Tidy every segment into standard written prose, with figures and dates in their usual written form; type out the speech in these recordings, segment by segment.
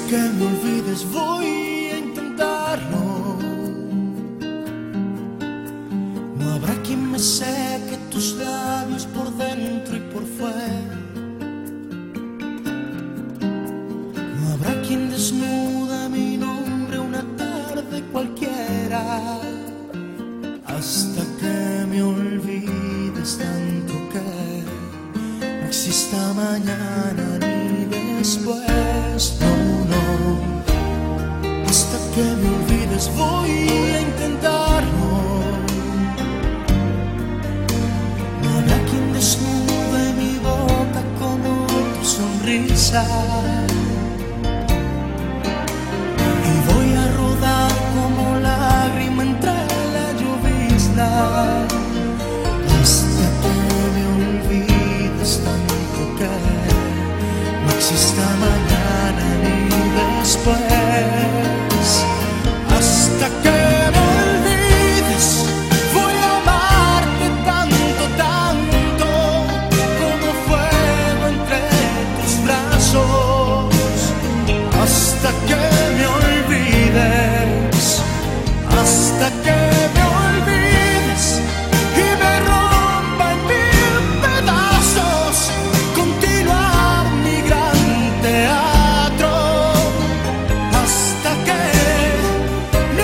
que me olvides voy a intentarlo. No habrá quien me seque tus labios por dentro y por fuera. No habrá quien desnuda mi nombre una tarde cualquiera. Hasta que me olvides tanto que no exista mañana ni después. No, no. Hasta que me olvides voy a intentarlo. No habrá quien desnude mi boca como tu sonrisa. Y voy a rodar como lágrima entre la llovizna. Hasta que me olvides tanto que no exista mañana ni después. Hasta que me olvides voy a amarte tanto, tanto como fuego entre tus brazos. Hasta que me olvides, hasta que me olvides y me rompa en mil pedazos. Continuar mi gran teatro hasta que me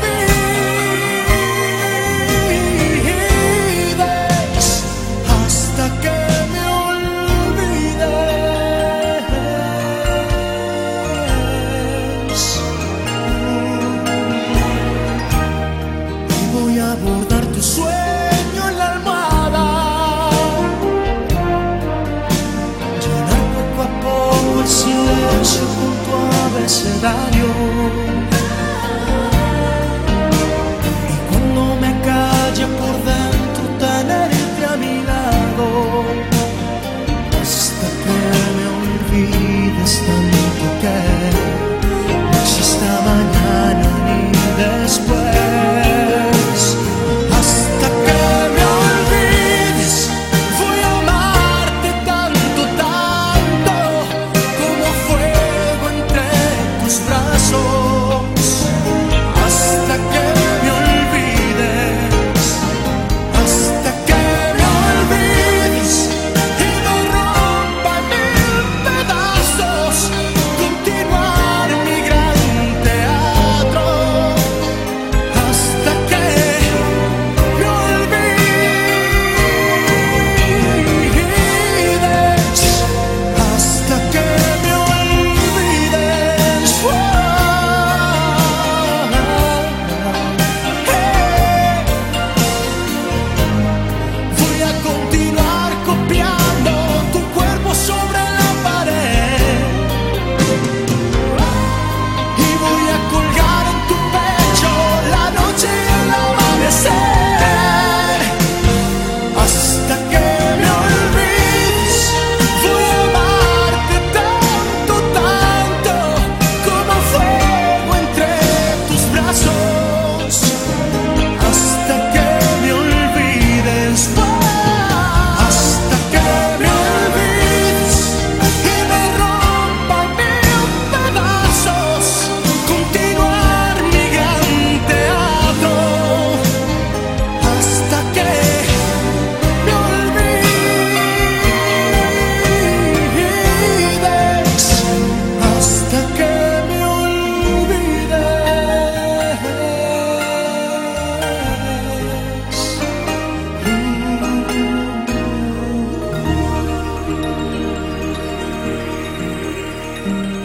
olvides, hasta que me olvides. Y voy a abordar tu sueño en la almohada, llenar poco a poco el silencio con tu abecedario. Y cuando me calle por dentro tenerte a mi lado. Hasta que me olvides tanto que no exista mañana ni después. Hasta que me olvides voy a amarte tanto, tanto como fuego entre tus brazos. Hasta que me olvides, hasta que me olvides y me rompa en mil pedazos. Continuar mi gran teatro hasta que me olvides, hasta que me olvides. Voy a continuar copiando tu cuerpo sobre la pared y voy a colgar en tu pecho la noche y el amanecer. Hasta que me olvides voy a amarte tanto, tanto como fuego entre tus brazos. Hasta que me olvides, hasta que me olvides y me rompa en mil pedazos. Continuar mi gran teatro hasta que me olvides, hasta que me olvides.